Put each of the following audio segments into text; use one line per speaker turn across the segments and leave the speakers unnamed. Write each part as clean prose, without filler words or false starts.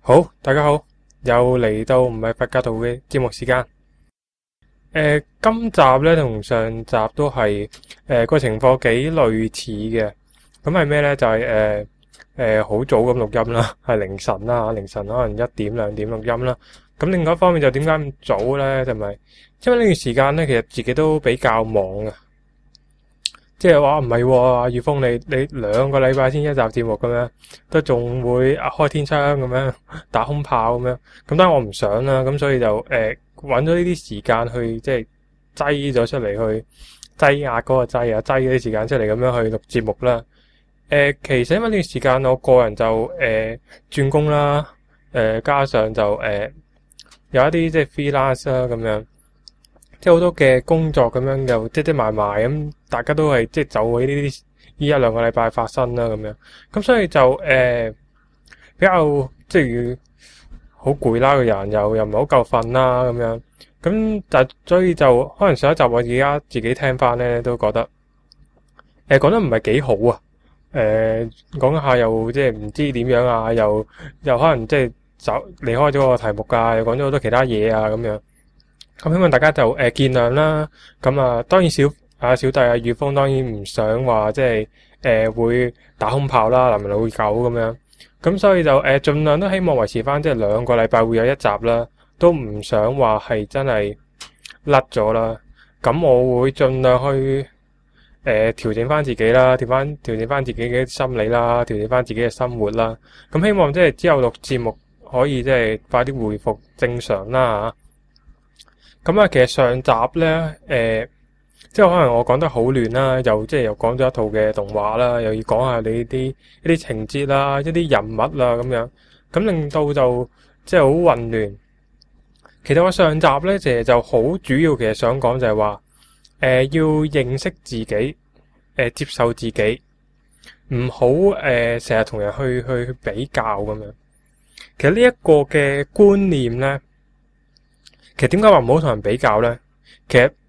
好，大家好，又嚟到唔係佛教徒嘅節目時間。今集咧同上集都係個情況幾類似嘅。咁係咩咧？就係好早咁錄音啦，係凌晨啦，凌晨可能1點2點錄音啦。咁另外一方面就點解咁早咧？就咪因為呢段時間咧，其實自己都比較忙啊。即係話唔係阿宇峰，你2個禮拜先一集節目咁樣，都仲會開天窗咁樣打空炮咁樣，咁當然我唔想啦，咁所以就揾咗呢啲時間去即係擠咗出嚟，去擠壓嗰個擠啊，擠嗰啲時間出嚟咁樣去錄節目啦。其實因為呢段時間我個人就轉工啦，加上就有一啲即係 freelance 啦咁樣。即係好多嘅工作咁樣又積積埋埋咁，大家都係即係就喺呢1-2個禮拜發生啦咁樣，咁所以就比較即係好攰啦，個人又唔係好夠瞓啦咁樣，咁但所以就可能上一集我而家自己聽翻咧都覺得講得唔係幾好啊，講下又即係唔知點樣啊，又可能即係離開咗個題目啊，又講咗好多其他嘢啊咁樣。咁希望大家就見諒啦。咁啊，當然小弟啊宇峰當然唔想話即係會打空炮啦，男人老狗咁樣。咁所以就盡量都希望維持翻即係2個禮拜會有一集啦，都唔想話係真係甩咗啦。咁我會盡量去調整翻自己啦，調整翻自己嘅心理啦，調整翻自己嘅生活啦。咁希望即係之後錄節目可以即係快啲回復正常啦嚇。咁啊，其實上集咧，即係可能我講得好亂啦，又講咗一套嘅動畫啦，又要講下你一啲情節啦，一啲人物啦咁樣，咁令到就即係好混亂。其實我上集咧就好主要，其實想講就係話，要認識自己，接受自己，唔好成日同人去比較咁樣。其實呢一個嘅觀念咧。其實點解話唔好同人比較咧？其實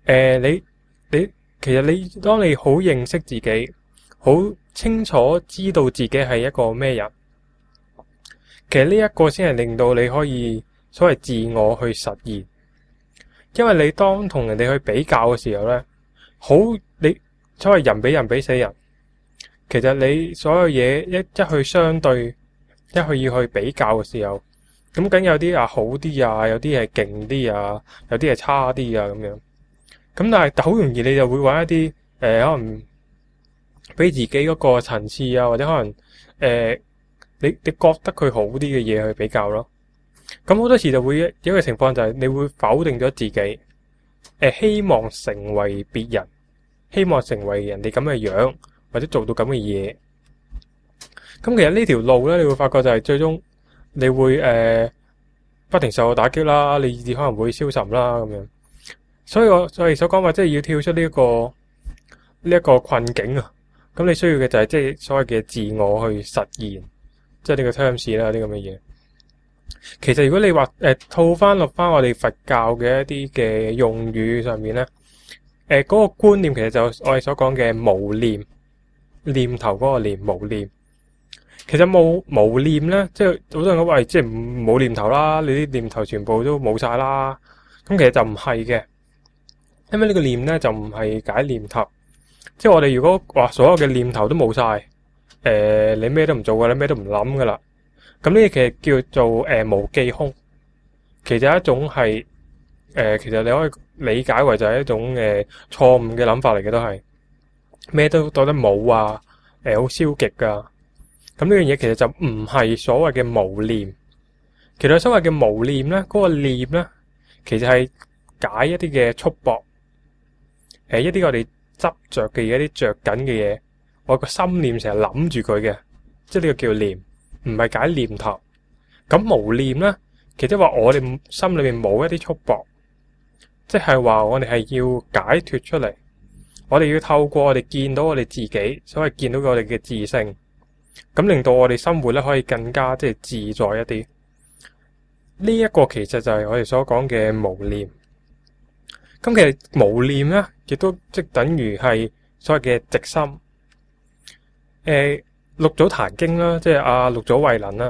你當你好認識自己，好清楚知道自己係一個咩人，其實呢一個先係令到你可以所謂自我去實現。因為你當同人哋去比較嘅時候咧，你所謂人比人比死人，其實你所有嘢一去相對，一去要去比較嘅時候。咁梗有啲好啲啊，有啲係勁啲啊，有啲係差啲啊咁樣。咁但係好容易你就會揾一啲可能俾自己嗰個層次啊，或者可能你覺得佢好啲嘅嘢去比較咯。咁好多時就會有一個情況就係你會否定咗自己，希望成為別人，希望成為人哋咁嘅樣，或者做到咁嘅嘢。咁其實呢條路咧，你會發覺就係最終。你會不停受到打擊啦，你可能會消沉啦咁樣，所以我所講話即係要跳出呢一個困境啊。咁你需要嘅就係即係所謂嘅自我去實現，即係呢個 terms 啦，啲咁嘅嘢。其實如果你話套翻落翻我哋佛教嘅一啲嘅用語上面咧，嗰個觀念其實就我哋所講嘅無念，念頭嗰個念，無念。其實無念咧，即係好多人講話，即係冇念頭啦，你啲念頭全部都冇晒啦。咁其實就唔係嘅，因為呢個念咧就唔係解念頭。即係我哋如果話所有嘅念頭都冇晒，你咩都唔做噶啦，咩都唔諗噶啦。咁呢啲其實叫做無記空。其實一種係其實你可以理解為就係一種錯誤嘅諗法嚟嘅，都係咩都覺得冇啊，好消極噶。咁呢樣嘢其實就唔係所謂嘅無念，其實所謂嘅無念咧，嗰個念咧，其實係解一啲嘅束縛，一啲我哋執着嘅嘢，一啲着緊嘅嘢，我個心念成日諗住佢嘅，即係呢個叫念，唔係解念頭。咁無念咧，其實話我哋心裏面冇一啲束縛，即係話我哋係要解脫出嚟，我哋要透過我哋見到我哋自己，所謂見到我哋嘅自性。咁令到我哋生活咧可以更加即係自在一啲。呢一個其實就係我哋所講嘅無念。咁其實無念咧，亦都即等於係所謂嘅直心。六祖壇經啦，即係阿六祖慧能啦。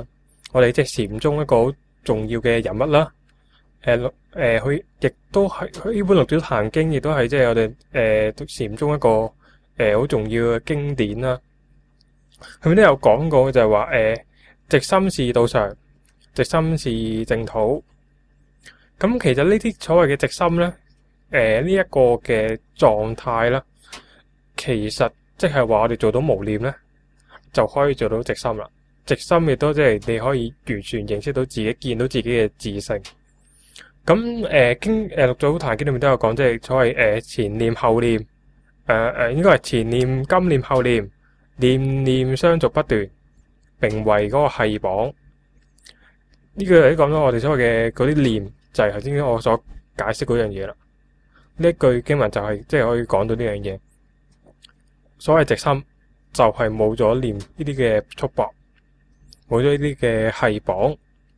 我哋即係禪宗一個好重要嘅人物啦。佢亦都係呢本《六祖壇經》，亦都係即係我哋禪宗一個好重要嘅經典啦。佢都有講過就係話直心是道場，直心是淨土。咁其實呢啲所謂嘅直心咧，呢一個嘅狀態啦，其實即係話我哋做到無念咧，就可以做到直心啦。直心亦都即係你可以完全認識到自己，見到自己嘅自性。咁經六祖壇經裏面都有講，即係所謂前念後念，應該係前念、今念、後念，念念相續不斷，並為嗰個繫綁。呢句係講咗我哋所謂嘅嗰啲念，就係頭先我所解釋嗰樣嘢啦。呢一句經文就係即係可以講到呢樣嘢。所謂直心就係冇咗念呢啲嘅束縛，冇咗呢啲嘅繫綁。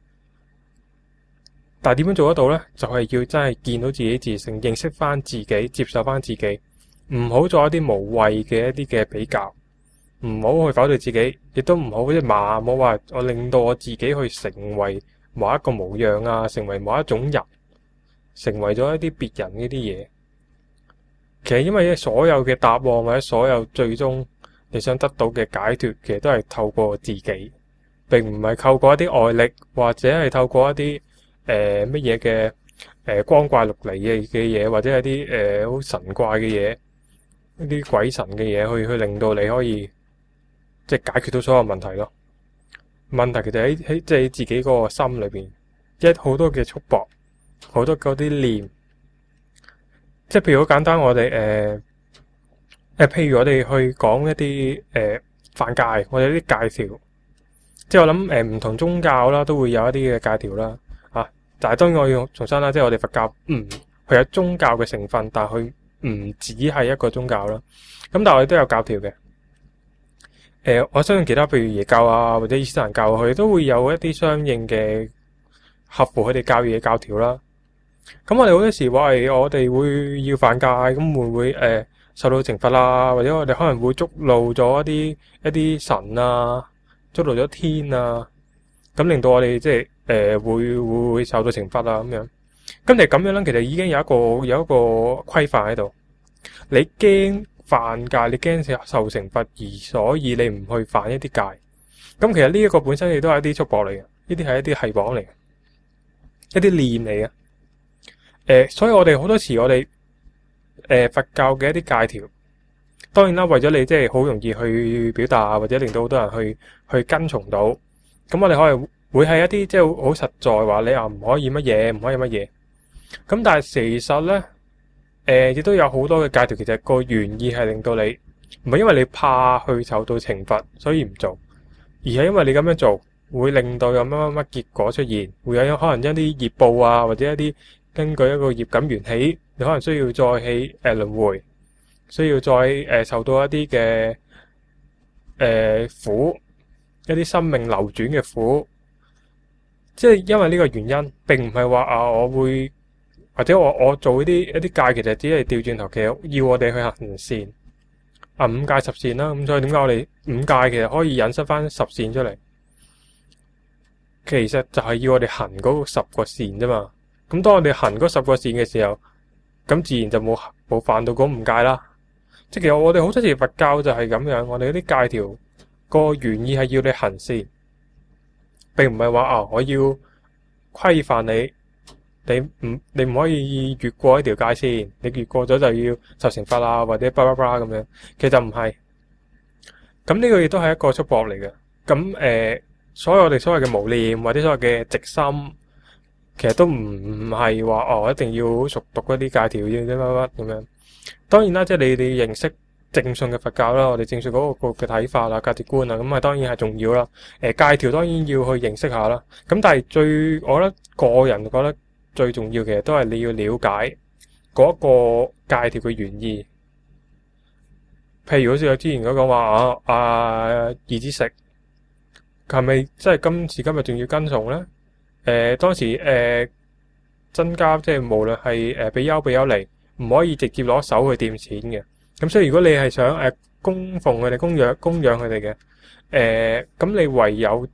但係點樣做得到呢？就係要真係見到自己自性，認識翻自己，接受翻自己，唔好做一啲無謂嘅一啲嘅比較，唔好去否定自己，亦都唔好即係唔好話我令到我自己去成為某一個模樣啊，成為某一種人，成為咗一啲別人呢啲嘢。其實因為所有嘅答案或者所有最終你想得到嘅解脫，其實都係透過自己，並唔係透過一啲外力，或者係透過一啲乜嘢嘅光怪陸離嘅嘢，或者係啲好神怪嘅嘢，一啲鬼神嘅嘢去令到你可以即係解決到所有問題咯。問題其實喺即係自己嗰個心裏邊，好多嘅束縛，好多嗰啲念，即係譬如好簡單，我哋譬如我哋去講一啲犯戒，或者啲戒條，即係我諗唔同宗教啦，都會有一啲嘅戒條啦。但係當然我要重申啦，即係我哋佛教佢有宗教嘅成分，但係佢唔只係一個宗教啦。咁但係我哋都有教條嘅。我相信其他譬如耶教啊或者伊斯蘭教，佢都會有一啲相應嘅合乎佢哋教義嘅教條啦。咁我哋好多時話係我哋會要犯戒，咁會唔會受到懲罰啦？或者我哋可能會觸怒咗一啲神啊，觸怒咗天啊，咁令到我哋即係會受到懲罰啊咁樣。咁你咁樣咧，其實已經有一個規範喺度。你驚犯戒，你驚受懲罰，而所以你唔去犯一啲戒。咁其實呢一個本身亦都係一啲束縛嚟嘅，呢啲係一啲繫綁嚟嘅，一啲念嚟嘅。所以我哋好多時我哋佛教嘅一啲戒條，當然啦，為咗你即係好容易去表達，或者令到好多人去跟從到，咁我哋可能會係一啲即係好實在話你唔可以乜嘢，唔可以乜嘢。咁但係其實咧，亦都有好多嘅戒條，其實個原意係令到你唔係因為你怕去受到懲罰，所以唔做，而係因為你咁樣做會令到有乜乜乜結果出現，會有可能一啲業報啊，或者一啲根據一個業感緣起，你可能需要再起輪迴，需要再受到一啲嘅苦，一啲生命流轉嘅苦。即係因為呢個原因，並唔係話我會或者我做一啲戒，其實只係調轉頭，其實要我哋去行善五戒十善啦。咁所以點解我哋五戒其實可以引申翻十善出嚟？其實就係要我哋行嗰10個善啫嘛。咁當我哋行嗰10個善嘅時候，咁自然就冇犯到嗰5戒啦。即係其實我哋好多時佛教就係咁樣，我哋嗰啲戒條個原意係要你行善。並唔係話我要規範你，你唔可以越過一條界線，你越過咗就要受懲罰啦，或者巴拉巴拉咁樣。其實唔係，咁呢個亦都係一個束縛嚟嘅。咁所以我哋所謂嘅無念或者所謂嘅直心，其實都唔係話一定要熟讀一啲戒條要乜乜咁樣。當然啦，即係你認識正信嘅佛教啦，我哋正信嗰個嘅睇法啊、價值觀啊，咁當然係重要啦。戒條當然要去認識下啦。咁但係我覺得個人覺得最重要嘅都係你要了解嗰個戒條嘅原意。譬如好似我之前嗰講話二子食，係咪真係今時今日仲要跟從咧？當時增加即係無論係比丘比丘尼，唔可以直接攞手去掂錢嘅。咁所以如果你係想供奉佢哋、供養佢哋嘅，咁你唯有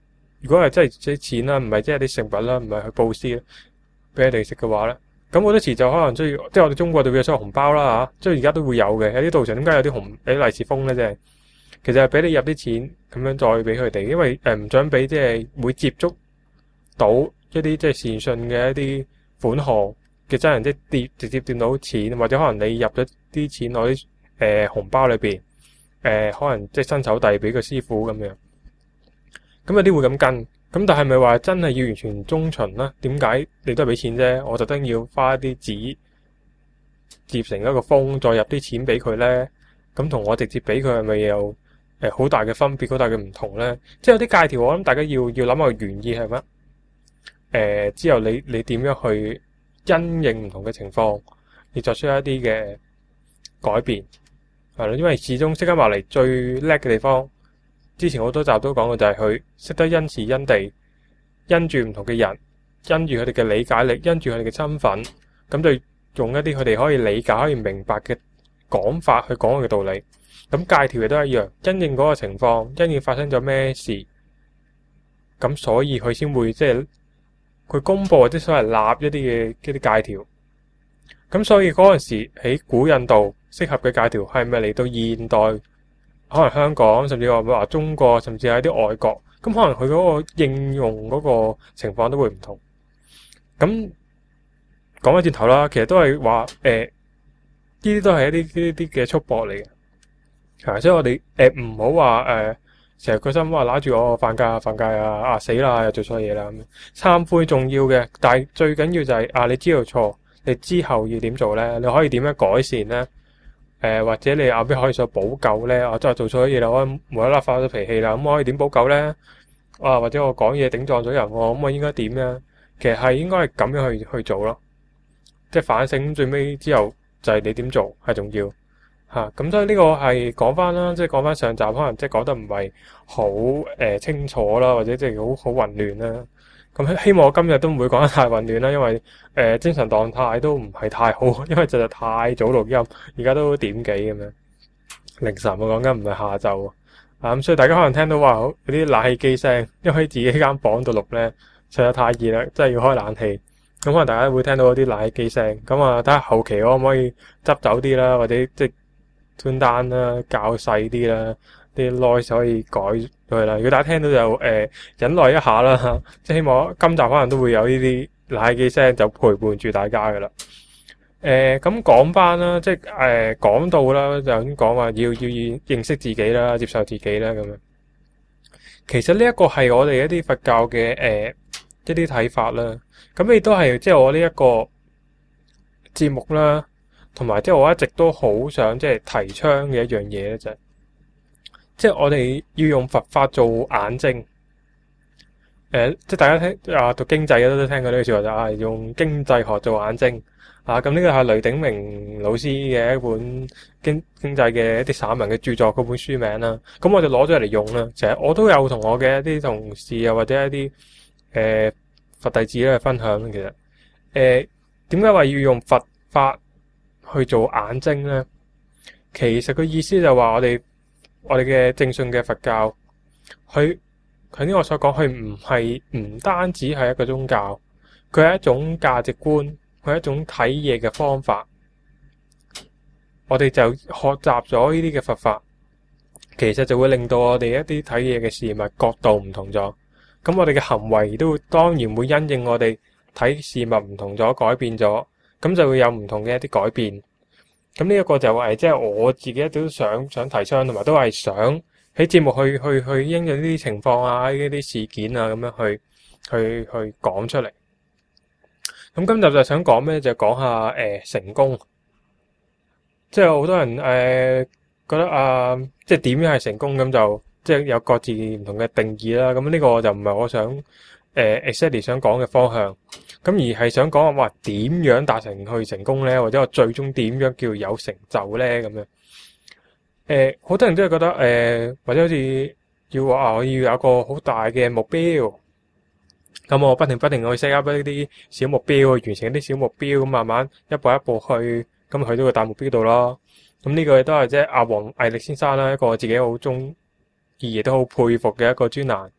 如果係真係啲錢啦，唔係即係啲食物啦，唔係去布施俾你哋食嘅話咧，咁好多時就可能需要，即係我哋中國就會有收紅包啦嚇，即係而家都會有嘅。喺啲道場點解有啲利是封咧？即係其實係俾你入啲錢咁樣再俾佢哋，因為唔想俾即係會接觸到一啲即係善信嘅一啲款項嘅真人，即係直接掂到錢，或者可能你入咗啲錢攞啲紅包裏邊，可能即係伸手遞俾個師傅咁樣。咁有啲會咁跟，咁但係咪話真係要完全忠循啦？點解你都係俾錢啫？我特登要花一啲紙折成一個封，再入啲錢俾佢咧？咁同我直接俾佢係咪有好大嘅分別，好大嘅唔同咧？即係有啲戒條，我諗大家要諗下個原意係乜？之後你點樣去因應唔同嘅情況，而作出一啲嘅改變係咯？因為始終釋迦牟尼最叻嘅地方。之前好多集都講過，就係佢識得因時因地，因住唔同嘅人，因住佢哋嘅理解力，因住佢哋嘅身份，咁就用一啲佢哋可以理解、可以明白嘅講法去講佢嘅道理。咁戒條亦都一樣，因應嗰個情況，因應發生咗咩事，咁所以佢先會即係佢公佈或者所謂立一啲戒條。咁所以嗰陣時喺古印度適合嘅戒條係咪嚟到現代？可能香港，甚至話中國，甚至係啲外國，咁可能佢嗰個應用嗰個情況都會唔同。咁講翻轉頭啦，其實都係話呢啲都係一啲嘅束縛嚟嘅，所以我哋唔好話成日個心話揦住我犯戒啊，死啦，又做錯嘢啦咁樣。懺悔重要嘅，但係最緊要就係你知道錯，你之後要點做咧？你可以點樣改善咧？或者你後邊可以想補救咧？我真係做錯咗嘢啦，我無啦啦發咗脾氣啦，咁我可以點補救咧？或者我講嘢頂撞咗人，咁我應該點咧？其實係應該係咁樣去做咯，即係反省最尾之後就係你點做係重要吓。咁所以呢個係講翻啦，即係講翻上集可能即係講得唔係好清楚啦，或者即係好混亂啦。咁希望我今日都唔會講得太混亂啦，因為精神狀態都唔係太好，因為實在太早錄音，而家都點幾咁樣凌晨，我講緊唔係下晝咁所以大家可能聽到話有啲冷氣機聲，因為喺自己間房度錄咧，實在太熱啦，真係要開冷氣。咁可能大家會聽到啲冷氣機聲，咁睇下後期可唔可以執走啲啦，或者即係 tune down 啦，較細啲啦。啲 noise 可以改咗啦。如果大家聽到就忍耐一下啦，即係希望今集可能都會有呢啲冷氣機聲就陪伴住大家噶啦。咁講翻啦，即係講到啦，就咁講話要認識自己啦，接受自己啦咁樣。其實呢一個係我哋一啲佛教嘅一啲睇法啦。咁亦都係即係我呢一個節目啦，同埋即係我一直都好想即係提倡嘅一樣嘢咧，就係即係我哋要用佛法做眼睛。即係大家聽讀經濟嘅都聽過呢句說話，就係用經濟學做眼睛。咁呢個係雷鼎明老師嘅一本經濟嘅一啲散文嘅著作嗰本書名啦。咁我就攞咗嚟用啦。成日我都有同我嘅一啲同事啊，或者一啲佛弟子咧去分享。其實點解話要用佛法去做眼睛咧？其實個意思就話我哋嘅正信嘅佛教，佢呢我所講，佢唔單止係一個宗教，佢係一種價值觀，佢係一種睇嘢嘅方法。我哋就學習咗呢啲嘅佛法，其實就會令到我哋一啲睇嘢嘅事物角度唔同咗。咁我哋嘅行為都當然會因應我哋睇事物唔同咗，改變咗，咁就會有唔同嘅一啲改變。咁呢一個就係即係我自己都想提倡，同埋都係想喺節目去應用呢啲情況啊，呢啲事件啊，咁樣去講出嚟。咁今集就想講咩？就講下成功。即係好多人覺得即係點樣係成功，咁就即係有各自唔同嘅定義啦。咁呢個就唔係我想exactly 想講嘅方向。咁而係想講話點樣達成去成功咧，或者我最終點樣叫有成就咧咁樣。好多人都係覺得或者好似要話我要有一個好大嘅目標，咁我不停去 set up 一啲小目標，去完成一啲小目標，咁慢慢一步一步去，咁去到個大目標度咯。咁呢個亦都係即係阿黃毅力先生啦，一個我自己好中意亦都好佩服嘅一個專欄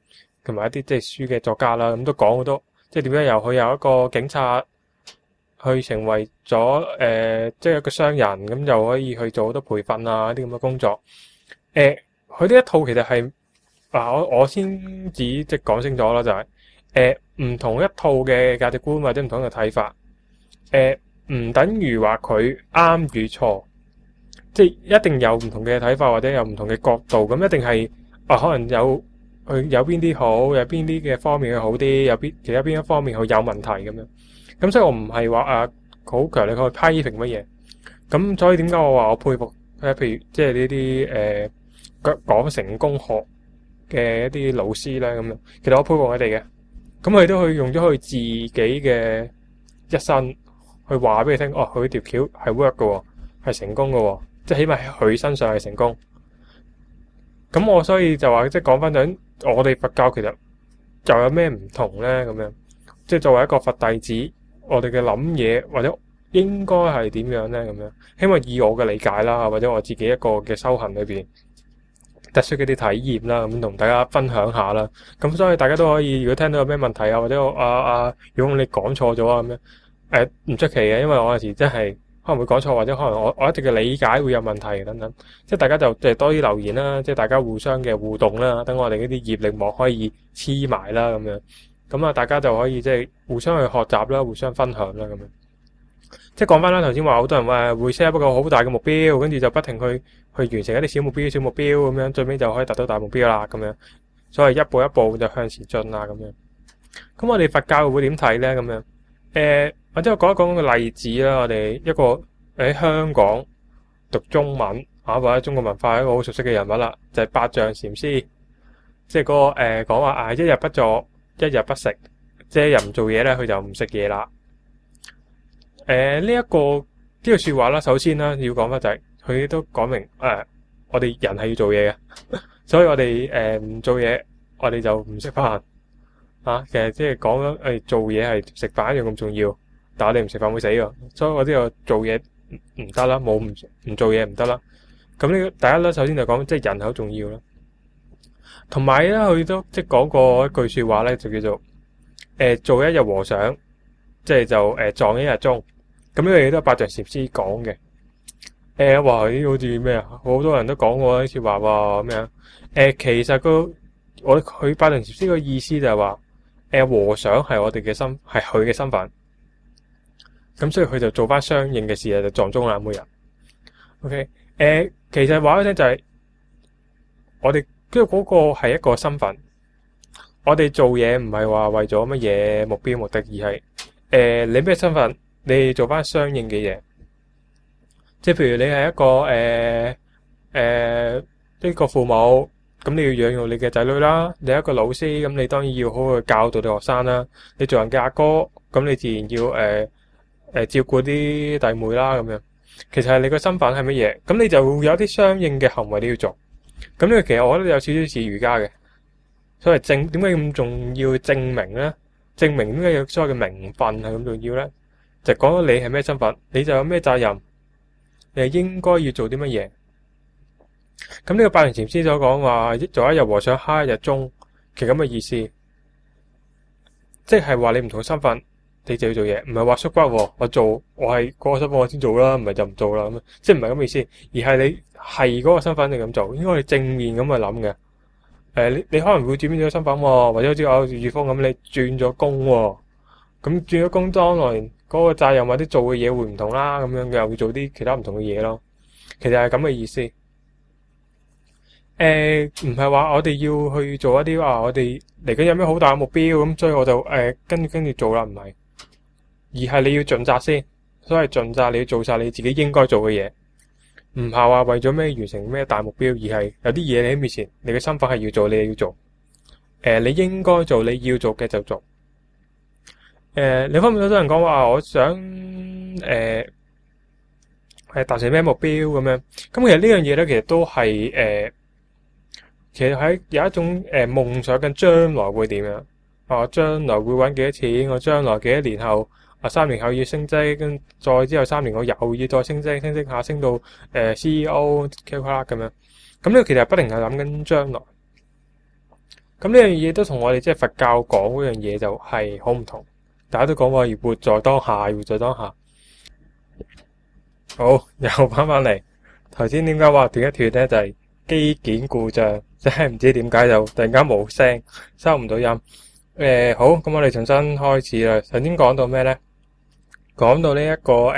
同埋一啲即係書嘅作家啦，咁都講好多，即係點樣由佢由一個警察去成為咗即係一個商人，咁就可以去做好多培訓啊啲咁嘅工作。佢呢一套其實係我先至即係講清楚啦，就係唔同一套嘅價值觀或者唔同嘅睇法，唔等於話佢啱與錯，即係一定有唔同嘅睇法或者有唔同嘅角度，咁一定係可能有邊啲好，有邊啲嘅方面佢好啲，有其他邊一方面佢有問題咁樣。咁所以我唔係話好強力去批評乜嘢。咁所以點解我話我佩服譬如即係呢啲講成功學嘅一啲老師咧咁樣，其實我佩服佢哋嘅。咁佢都去用咗佢自己嘅一生去話俾你聽，佢條橋係 work 嘅，係成功嘅，即係起碼喺佢身上係成功。咁我所以就話即係講翻緊我哋佛教其實就有咩唔同咧咁樣，即係作為一個佛弟子，我哋嘅諗嘢或者應該係點樣咧咁樣，希望以我嘅理解啦，或者我自己一個嘅修行裏邊特殊嘅啲體驗啦，咁同大家分享下啦。咁所以大家都可以，如果聽到有咩問題或者如果你講錯咗咁樣，唔出奇嘅，因為我有時真係可能會講錯，或者可能我一直嘅理解會有問題等等。即係大家就多啲留言啦，即係大家互相嘅互動啦，等我哋呢啲業力膜可以黐埋啦咁樣。咁大家就可以即係互相去學習啦，互相分享啦咁樣。即係講翻啦，頭先話好多人話會 set 一個好大嘅目標，跟住就不停去完成一啲小目標咁樣，最尾就可以達到大目標啦咁樣。所謂一步一步就向前進啦咁樣。咁我哋佛教會點睇咧咁樣？或者我講一講個例子啦。我哋一個喺香港讀中文或者中國文化一個好熟悉嘅人物啦，就係百象禪師。即係嗰個講話一日不做，一日不食，即係一日唔做嘢咧，佢就唔食嘢啦。呢句說話啦，首先啦要講翻就係佢都講明我哋人係要做嘢嘅，所以我哋唔做嘢，我哋就唔食飯其實即係講緊做嘢係食飯一樣咁重要，但係我哋唔食飯會死㗎，所以我哋做嘢唔得啦，冇唔做嘢唔得啦。咁呢個第一啦，首先就講即係人好重要啦，同埋咧佢都即係講過一句說話咧，就叫做做一日和尚，即係就撞一日鐘。咁呢樣嘢都係百象禪師講嘅。話呢好似咩啊？好多人都講過呢次話咩啊？其實佢百象禪師個意思就係話，和尚係我哋嘅係佢嘅身份。咁所以佢就做翻相應嘅事就撞鐘啦，每日。OK，其實話咧就係我哋跟住嗰個係一個身份。我哋做嘢唔係話為咗乜嘢目標目的，而係你咩身份？你做翻相應嘅嘢，即係譬如你係一個父母，咁你要養育你嘅仔女啦。你係一個老師，咁你當然要好好去教導你學生啦。你做人嘅阿哥，咁你自然要照顧啲弟妹啦。咁樣其實係你個身份係乜嘢，咁你就會有啲相應嘅行為你要做。咁呢個其實我覺得有少少似儒家嘅，所謂點解咁重要證明咧？證明點解有所謂嘅名分係咁重要咧？就講咗你係咩身份，你就有咩責任，你係應該要做啲乜嘢。咁呢個百象禪師所講話做一日和尚敲一日鐘，其實咁嘅意思，即係話你唔同身份，你就要做嘢，唔係話縮骨，我係嗰個身份我先做啦，唔係就唔做啦咁，即係唔係咁嘅意思，而係你係嗰個身份你咁做，應該你正面咁去諗嘅。你可能會轉變咗身份，或者好似我宇峰咁，你轉咗工，咁轉咗工當然嗰個責任或者做嘅嘢會唔同啦，咁樣又會做啲其他唔同嘅嘢咯。其實係咁嘅意思。唔係話我哋要去做一啲我哋嚟緊有咩好大嘅目標，咁所以我就跟住做啦，唔係，而係你要盡責先。所謂盡責，你要做晒你自己應該做嘅嘢，唔係話為咗咩完成咩大目標，而係有啲嘢你喺面前，你嘅身份係要做，你係要做。你應該做，你要做嘅就做。你方面好多人講話我想達成咩目標咁樣，咁其實呢樣嘢咧，其實都係其實喺有一種夢想緊將來會點樣，我將來會揾幾多錢，我將來幾多年後3年後要升職，跟再之後3年我又要再升職，升下升到CEO、KOL 咁樣，咁呢個其實不停係諗緊將來。 咁呢樣嘢都同我哋即係佛教講嗰樣嘢就係好唔同。大家都講話要活在當下，活在當下。好，又翻嚟。頭先點解話斷一斷咧？就係機件故障，真係唔知點解就突然間冇聲，收唔到音。好，咁我哋重新開始啦。頭先講到咩咧？講到呢一個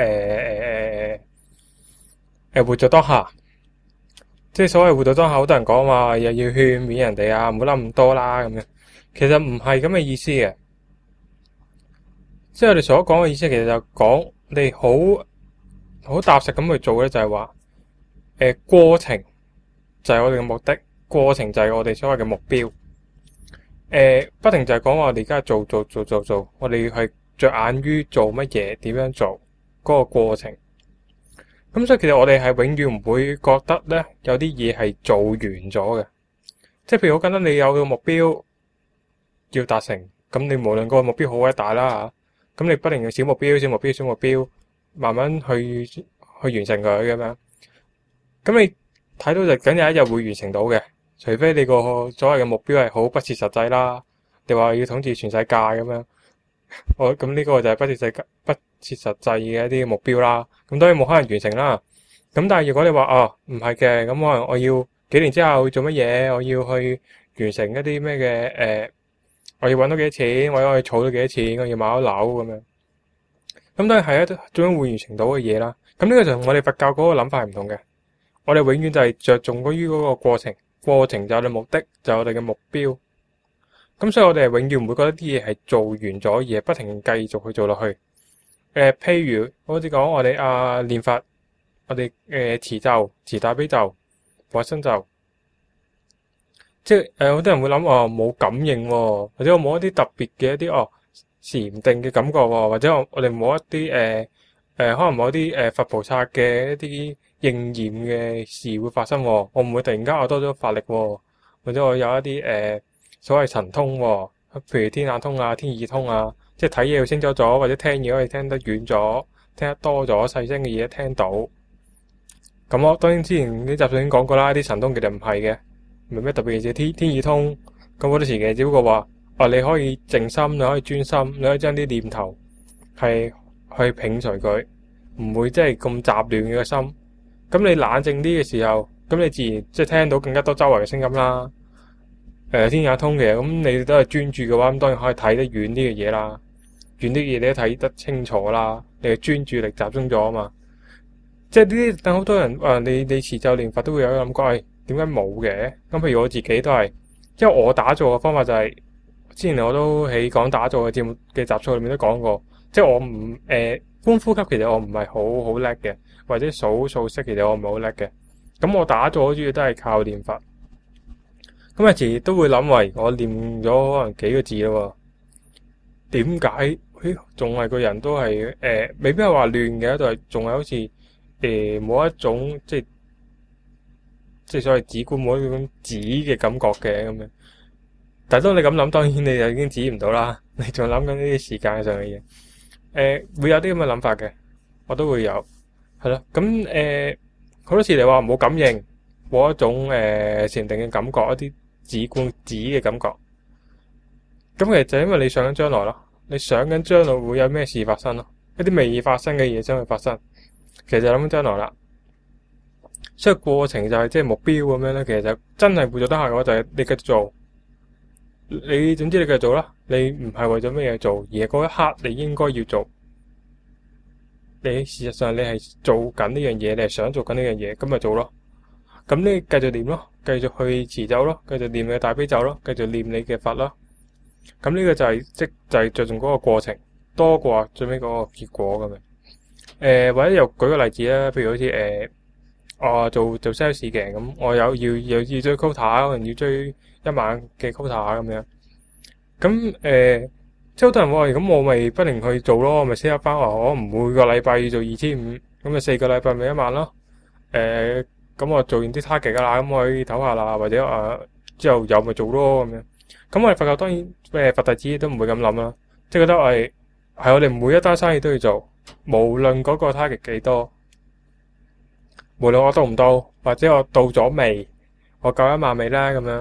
活在當下。即係所謂活在當下，好多人講話又要勸勉人哋啊，唔好諗咁多啦咁樣。其實唔係咁嘅意思嘅，即係我哋所講嘅意思，其實就講你好踏實咁去做咧，就係話過程就係我哋嘅目的，過程就係我哋所謂嘅目標。不停就係講話我哋而家做，我哋係着眼於做乜嘢，點樣做嗰個過程。咁所以其實我哋係永遠唔會覺得咧有啲嘢係做完咗嘅，即係譬如好簡單，你有個目標要達成，咁你無論個目標好鬼大啦吓，咁你不停用小目標，慢慢去完成佢咁樣，咁你睇到就梗有一日會完成到嘅，除非你個所謂嘅目標係好不切實際啦，你話要統治全世界咁樣，咁呢個就係不切實際嘅一啲目標啦，咁當然冇可能完成啦。咁但係如果你話唔係嘅，咁可能我要幾年之後做乜嘢，我要去完成一啲咩嘅我要搵到幾多錢，我要去儲到幾多錢，我要買到樓咁樣，咁當然係一種會完成到嘅嘢啦。咁呢個就同我哋佛教嗰個諗法係唔同嘅，我哋永遠就係着重於嗰個過程，過程就係我哋目的，就係我哋嘅目標。咁所以我哋係永遠唔會覺得啲嘢係做完咗，而係不停繼續去做落去。譬如好似講我哋練佛，我哋持咒、持大悲咒、或身咒，即係好多人會諗冇感應喎，或者我冇一啲特別嘅一啲禪定嘅感覺喎，或者我哋冇一啲可能冇一啲佛菩薩嘅一啲應驗嘅事會發生喎，我唔會突然間我多咗法力喎，或者我有一啲所謂神通喎，譬如天眼通啊、天耳通啊。即係睇嘢會清楚咗，或者聽嘢可以聽得遠咗，聽得多咗，細聲嘅嘢聽到。咁我當然之前啲集數已經講過啦，啲神通其實唔係嘅，唔係咩特別嘅嘢。天耳通咁好多時嘅，只不過話你可以靜心，你可以專心，你可以將啲念頭係去摒除佢，唔會即係咁雜亂嘅心。咁你冷靜啲嘅時候，咁你自然即係聽到更加多周圍嘅聲音啦。天眼通嘅，咁你都係專注嘅話，咁當然可以睇得遠啲嘅嘢啦。遠啲嘢你都睇得清楚啦，你嘅專注力集中咗啊嘛。即係呢啲等好多人你持咒念佛都會有諗過，點解冇嘅？咁譬如我自己都係，因為我打坐嘅方法就係，之前我都喺講打坐嘅節目嘅集數裏面都講過，即係我唔觀呼吸其實我唔係好叻嘅，或者數數息其實我唔係好叻嘅。咁我打坐主要都係靠念佛。咁有時都會諗為我念咗可能幾個字咯，點解仲係個人都係未必係話亂嘅，都係仲係好似冇一種即係所謂止觀冇一種止嘅感覺嘅咁樣。但係當你咁諗，當然你就已經止唔到啦。你仲諗緊呢啲時間上嘅嘢，會有啲咁嘅諗法嘅，我都會有，係咯。咁好多時你話冇感應，冇一種禪定嘅感覺，一啲止觀止嘅感覺。咁其實就因為你想緊將來咯，你想緊將來會有咩事發生咯，一啲未發生嘅嘢將會發生，其實就諗緊將來啦。所以過程就係即係目標咁樣咧，其實就真係活在當下嘅話，就係你繼續做，你總之你繼續做啦，你唔係為咗咩嘢做，而係嗰一刻你應該要做。你事實上你係做緊呢樣嘢，你係想做緊呢樣嘢，咁咪做咯。咁你繼續念咯，繼續去持咒咯，繼續念你嘅大悲咒咯，繼續念你嘅佛咯。咁呢個就係就係着重嗰個過程多過最尾嗰個結果咁樣。或者又舉個例子啦，譬如好似我做 sales 嘅咁，我又要追 quota，可能要追1萬嘅 quota 咁樣。咁即係好多人話，咁我咪不停去做咯，我咪 set 翻話我唔每個禮拜要做2500，咁咪4個禮拜咪1萬咯。咁我做完啲 target 噶啦，咁我可以唞下啦，或者之後又咪做咯咁樣。咁我哋佛教當然佛弟子都唔會咁諗啦，即係覺得係我哋每一單生意都要做，無論嗰個 target 幾多，無論我到唔到，或者我到咗未，我夠1萬未啦咁樣。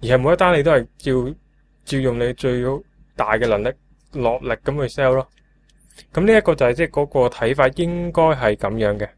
而係每一單你都係照用你最大嘅能力落力咁去 sell 咯。咁呢一個就係即係嗰個睇法應該係咁樣嘅。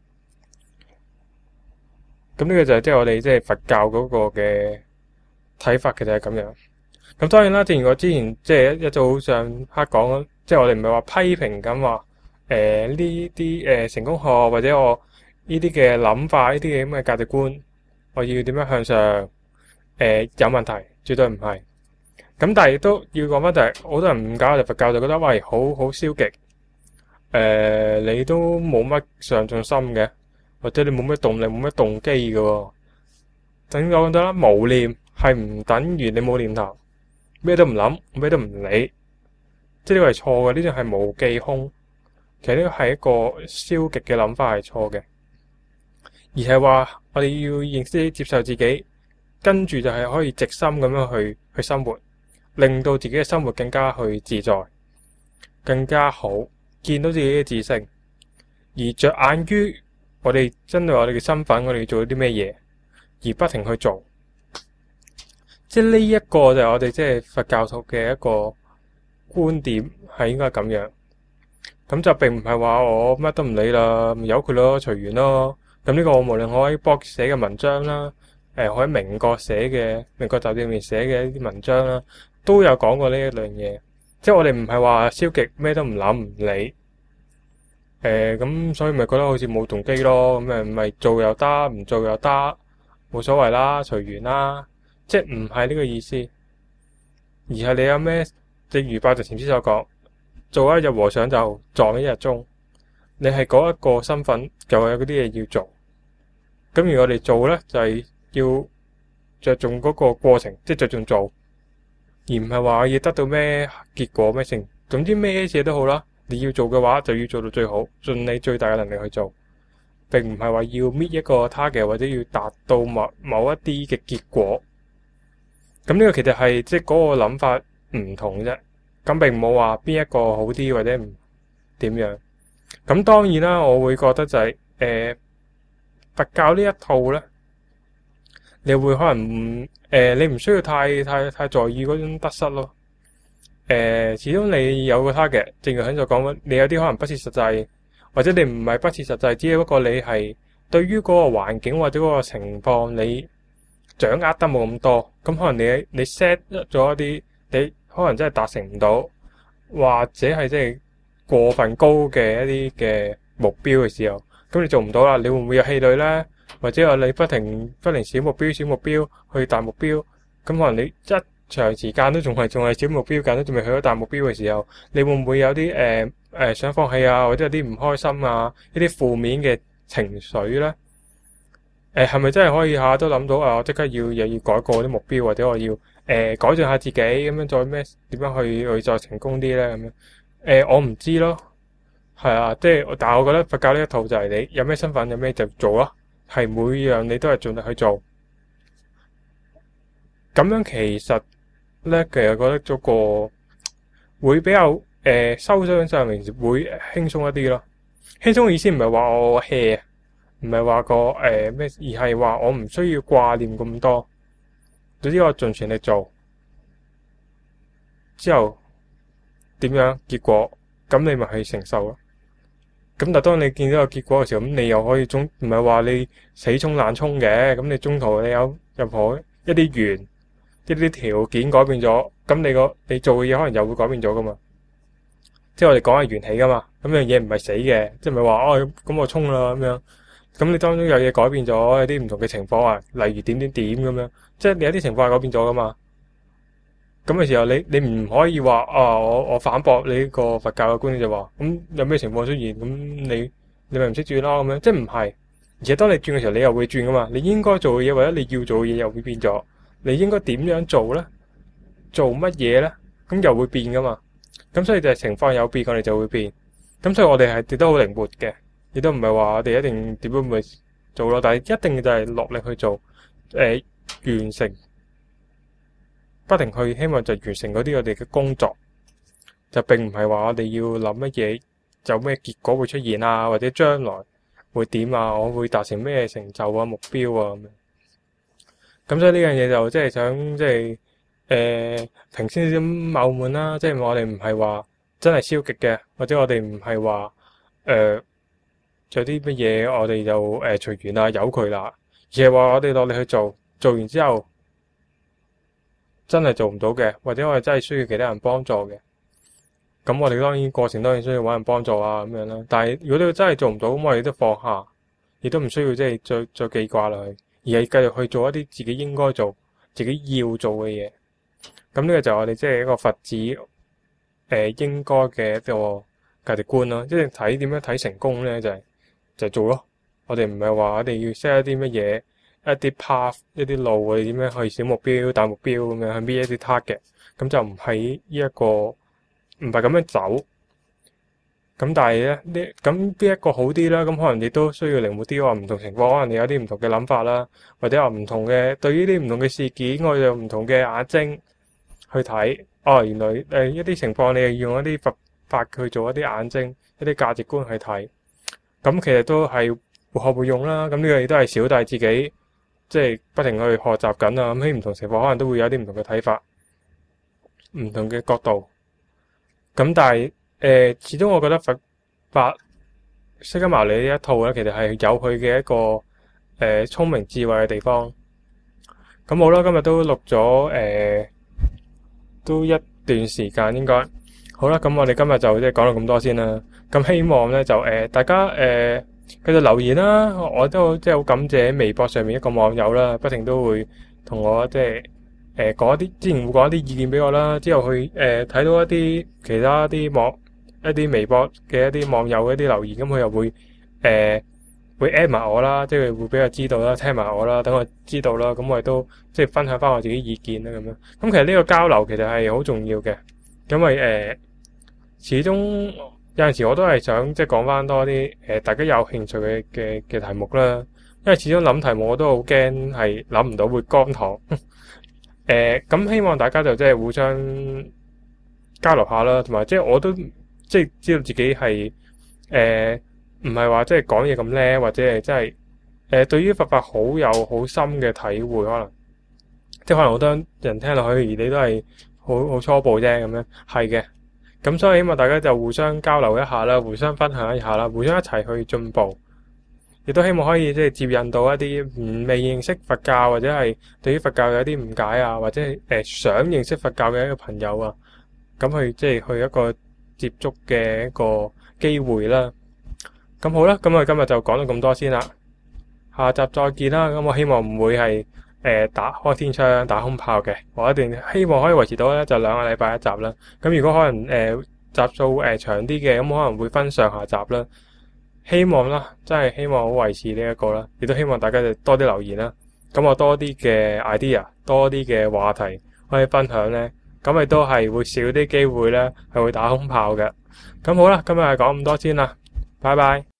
咁呢個就係即係我哋即係佛教嗰個嘅睇法，其實係咁樣。咁當然啦，正如我之前即係一早上刻講，即係我哋唔係話批評咁話呢啲成功學或者我呢啲嘅諗法，呢啲嘅咁嘅價值觀，我要點樣向上有問題，絕對唔係。咁但係亦都要講翻就係好多人誤解我哋佛教，就覺得喂好消極，你都冇乜上進心嘅，或者你冇乜動力冇乜動機嘅喎。等我講得啦，無念係唔等於你冇念頭，咩都唔諗，咩都唔理，即係呢個係錯嘅，呢種係無記空。其實呢個係一個消極嘅諗法，係錯嘅，而係話我哋要認識接受自己，跟住就係可以直心咁樣去生活，令到自己嘅生活更加去自在，更加好，見到自己嘅自性，而着眼於我哋針對我哋嘅身份，我哋做咗啲咩嘢，而不停去做。即係呢一個就係我哋即係佛教徒嘅一個觀點，係應該咁樣。咁就並唔係話我乜都唔理啦，由佢咯，隨緣咯。咁呢個我無論我喺 blog 寫嘅文章啦，我喺明國寫嘅明國雜誌入面寫嘅一啲文章啦，都有講過呢一樣嘢。即係我哋唔係話消極，咩都唔諗唔理。咁所以咪覺得好似冇動機咯。咁咪做又得，唔做又得，冇所謂啦，隨緣啦。即係唔係呢個意思，而係你有咩？正如八寂禪師所講，做一日和尚就撞一日鐘。你係嗰一個身份，就有嗰啲嘢要做。咁而我哋做呢，就係要着重嗰個過程，即係着重做，而唔係話要得到咩結果咩成。總之咩嘢都好啦，你要做嘅話就要做到最好，盡你最大嘅能力去做，並唔係話要搣一個 target 或者要達到某一啲嘅結果。咁呢個其實係即係嗰個諗法唔同啫，咁並冇話邊一個好啲或者唔點樣。咁當然啦，我會覺得就係佛教呢一套呢，你會可能你唔需要太在意嗰種得失咯。始終你有個 target，正如喺度講，你有啲可能不切實際，或者你唔係不切實際，只不過你係對於嗰個環境或者嗰個情況你掌握得冇咁多，咁可能你 set 咗一啲，你可能真係達成唔到，或者係即係過分高嘅一啲嘅目標嘅時候，咁你做唔到啦，你會唔會有氣餒呢？或者話你不停小目標去大目標，咁可能你一長時間都仲係小目標緊，都仲未去到大目標嘅時候，你會唔會有啲想放棄啊，或者有啲唔開心啊，一啲負面嘅情緒呢？係咪真係可以下都諗到啊？我即刻又要改過啲目標，或者我要改進下自己咁樣，再點樣去再成功啲呢？咁樣我唔知咯，係啊，即係但係我覺得佛教呢一套就係你有咩身份有咩就做咯，係每樣你都係盡力去做，咁樣其實呢，其實覺得做個會比較收商上面會輕鬆一啲咯。輕鬆嘅意思唔係話我 hea。唔係話個咩，而係話我唔需要掛念咁多，總之我盡全力做，之後點樣結果，咁你咪去承受咯。咁但當你見到個結果嘅時候，咁你又可以唔係話你死衝爛衝嘅，咁你中途你有任何一啲緣，一啲條件改變咗，咁你做嘅嘢可能又會改變咗噶嘛。即係我哋講係緣起噶嘛，咁樣嘢唔係死嘅，即係唔係話咁我衝啦咁樣。咁你當中有嘢改變咗，有啲唔同嘅情況啊，例如點咁樣，即係你有啲情況係改變咗噶嘛。咁嘅時候，你唔可以話我反駁你呢個佛教嘅觀點就話，咁有咩情況出現，咁你咪唔識轉咯咁樣，即係唔係？而且當你轉嘅時候，你又會轉噶嘛。你應該做嘅嘢或者你要做嘅嘢又會變咗，你應該點樣做咧？做乜嘢咧？咁又會變噶嘛。咁所以就係情況有變，我哋就會變。咁所以我哋係跌得好靈活嘅。亦都唔係話我哋一定點樣去做咯，但係一定就係落力去做，完成，不停去希望就完成嗰啲我哋嘅工作，就並唔係話我哋要諗乜嘢，就咩結果會出現啊，或者將來會點啊，我會達成咩成就啊、目標啊咁樣。 咁所以呢樣嘢就即係想即係平先少少謬悶啦，即係我哋唔係話真係消極嘅，或者我哋唔係話做啲乜嘢我哋就隨緣啦，由佢啦，而係話我哋落力去做，做完之後真係做唔到嘅，或者我哋真係需要其他人幫助嘅，咁我哋當然過程當然需要揾人幫助啊咁樣啦。但係如果你真係做唔到，咁我哋都放下，亦都唔需要即係再記掛落去，而係繼續去做一啲自己應該做、自己要做嘅嘢。咁呢個就係我哋即係一個佛子應該嘅一個價值觀咯。即係睇點樣睇成功咧，就係做咯。我哋唔係話我哋要 set 一啲乜嘢、一啲 path、一啲路，我哋點樣去小目標、大目標咁樣去搣一啲 target。咁就唔係呢一個，唔係咁樣走。咁但係咧，咁邊一個好啲啦？咁可能亦都需要靈活啲，話唔同情況，可能你有啲唔同嘅諗法啦，或者話唔同嘅對於啲唔同嘅事件，我哋有唔同嘅眼睛去睇。哦，原來一啲情況你係用一啲佛法去做一啲眼睛、一啲價值觀去睇。咁其實都係互學互用啦。咁呢個亦都係小弟自己即係不停去學習緊啊。咁喺唔同情況，可能都會有啲唔同嘅睇法、唔同嘅角度。咁但係始終我覺得佛法釋迦牟尼呢一套咧，其實係有佢嘅一個聰明智慧嘅地方。咁好啦，今日都錄咗都一段時間應該好啦。咁我哋今日就即係講到咁多先啦。咁希望咧就大家繼續留言啦。我都即係好感謝微博上面一個網友啦，不停都會同我即係講一啲之前會講一啲意見俾我啦。之後去睇到一啲其他一啲微博嘅一啲網友嘅一啲留言，咁佢又會add 埋我啦，即係會俾我知道啦，聽埋我啦，等我知道啦。咁我亦都即係分享翻我自己意見啦，咁樣。咁其實呢個交流其實係好重要嘅，因為始終有陣時我都係想即係講翻多啲大家有興趣嘅題目啦。因為始終諗題目我都好驚係諗唔到會乾塘。咁希望大家就即係互相交流下啦，同埋即係我都即係知道自己係唔係話即係講嘢咁叻，或者係真係對於佛法好有好深嘅體會，可能即係可能好多人聽落去，而你都係好初步啫咁樣，係嘅。咁所以希望大家就互相交流一下啦，互相分享一下啦，互相一齊去進步。亦都希望可以即係接引到一啲未認識佛教，或者係對於佛教有啲誤解啊，或者係想認識佛教嘅一個朋友啊，咁去即係去一個接觸嘅一個機會啦。咁好啦，咁我哋今日就講到咁多先啦，下集再見啦。咁我希望唔會係打開天窗打空炮嘅，我一定希望可以維持到咧就2個禮拜一集啦。咁如果可能集數長啲嘅，咁可能會分上下集啦。希望啦，真係希望好維持呢一個啦，亦都希望大家就多啲留言啦。咁我多啲嘅 idea， 多啲嘅話題可以分享咧，咁亦都係會少啲機會咧係會打空炮嘅。咁好啦，今日係講咁多先啦，拜拜。